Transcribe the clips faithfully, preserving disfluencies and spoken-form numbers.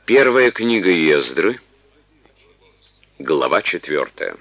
Первая книга Ездры, глава четвертая.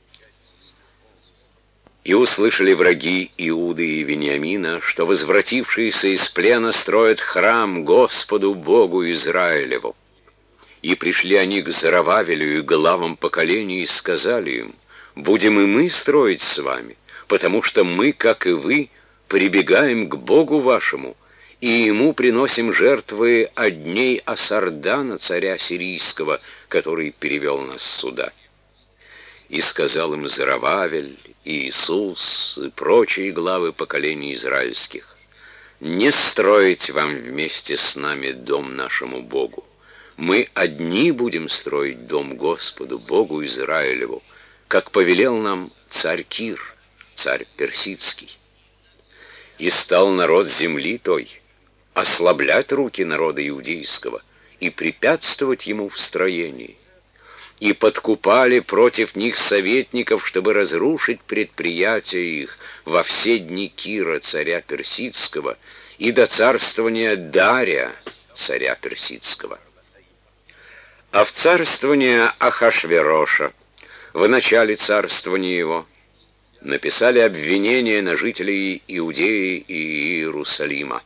«И услышали враги Иуды и Вениамина, что возвратившиеся из плена строят храм Господу Богу Израилеву. И пришли они к Зоровавелю и главам поколений и сказали им: будем и мы строить с вами, потому что мы, как и вы, прибегаем к Богу вашему, и ему приносим жертвы от дней Асардана, царя сирийского, который перевел нас сюда». И сказал им Зоровавель, и Иисус, и прочие главы поколений израильских: «Не строить вам вместе с нами дом нашему Богу. Мы одни будем строить дом Господу, Богу Израилеву, как повелел нам царь Кир, царь персидский». И стал народ земли той ослаблять руки народа иудейского и препятствовать ему в строении. И подкупали против них советников, чтобы разрушить предприятия их во все дни Кира, царя персидского, и до царствования Дария, царя персидского. А в царствование Ахашвероша, в начале царствования его, написали обвинения на жителей Иудеи и Иерусалима.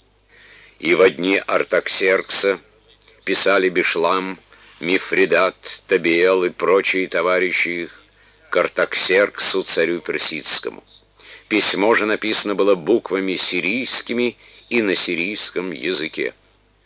И во дни Артаксеркса писали Бишлам, Мифридат, Табиэл и прочие товарищи их к Артаксерксу, царю персидскому. Письмо же написано было буквами сирийскими и на сирийском языке.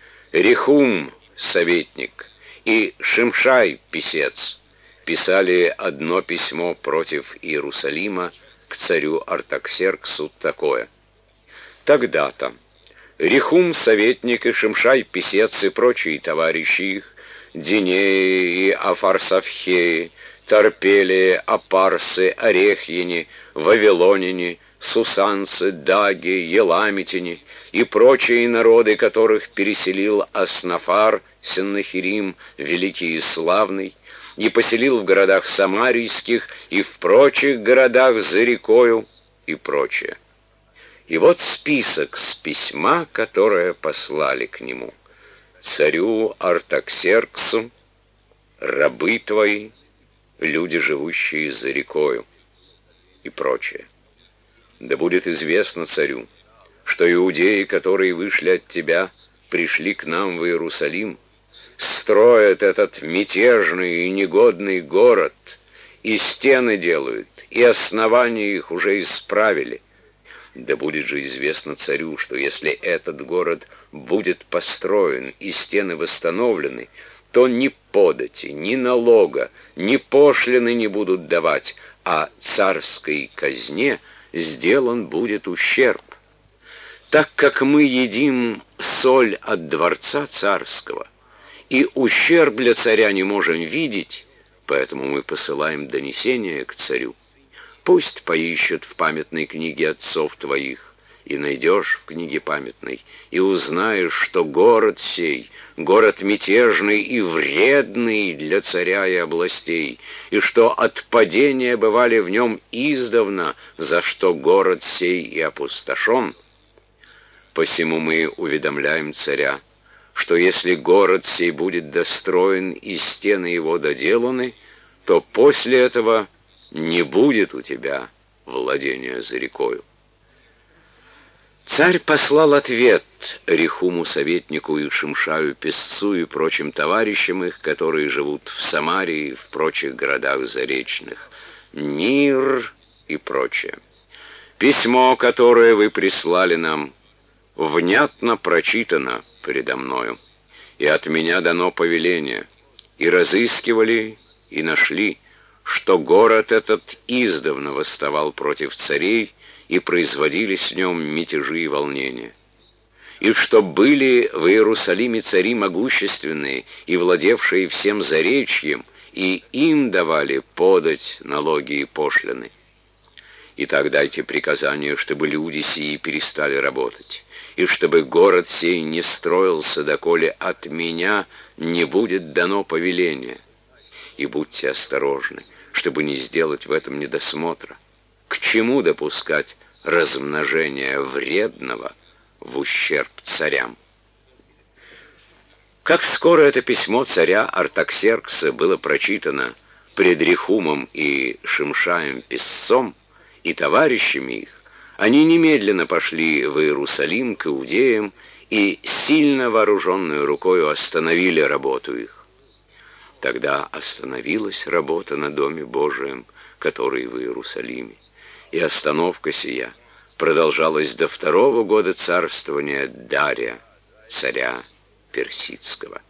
Рехум, советник, и Шимшай, писец, писали одно письмо против Иерусалима к царю Артаксерксу такое: «Тогда-то Рехум, советник, и Шимшай, писец, и прочие товарищи их, Динеи и Афарсавхеи, Тарпелии, Апарсы, Орехьяне, Вавилоняне, Сусанцы, Даги, Еламитяне и прочие народы, которых переселил Аснафар, Сеннахирим, великий и славный, и поселил в городах самарийских и в прочих городах за рекою и прочее». И вот список с письма, которое послали к нему: «Царю Артаксерксу, рабы твои, люди, живущие за рекою», и прочее. «Да будет известно царю, что иудеи, которые вышли от тебя, пришли к нам в Иерусалим, строят этот мятежный и негодный город, и стены делают, и основания их уже исправили. Да будет же известно царю, что если этот город будет построен и стены восстановлены, то ни подати, ни налога, ни пошлины не будут давать, а царской казне сделан будет ущерб. Так как мы едим соль от дворца царского, и ущерб для царя не можем видеть, поэтому мы посылаем донесение к царю. Пусть поищут в памятной книге отцов твоих, и найдешь в книге памятной, и узнаешь, что город сей, город мятежный и вредный для царя и областей, и что от падения бывали в нем издавна, за что город сей и опустошен. Посему мы уведомляем царя, что если город сей будет достроен и стены его доделаны, то после этого не будет у тебя владения за рекою». Царь послал ответ Рехуму, советнику, и Шимшаю, писцу, и прочим товарищам их, которые живут в Самарии и в прочих городах заречных, мир и прочее. «Письмо, которое вы прислали нам, внятно прочитано предо мною, и от меня дано повеление, и разыскивали, и нашли, что город этот издавна восставал против царей, и производились в нем мятежи и волнения, и что были в Иерусалиме цари могущественные и владевшие всем заречьем, и им давали подать налоги и пошлины. Итак, дайте приказание, чтобы люди сии перестали работать, и чтобы город сей не строился, доколе от меня не будет дано повеление. И будьте осторожны, чтобы не сделать в этом недосмотра. К чему допускать размножение вредного в ущерб царям?» Как скоро это письмо царя Артаксеркса было прочитано пред Рехумом и Шимшаем Песцом и товарищами их, они немедленно пошли в Иерусалим к иудеям и сильно вооруженную рукою остановили работу их. Тогда остановилась работа на Доме Божием, который в Иерусалиме, и остановка сия продолжалась до второго года царствования Дария, царя Персидского.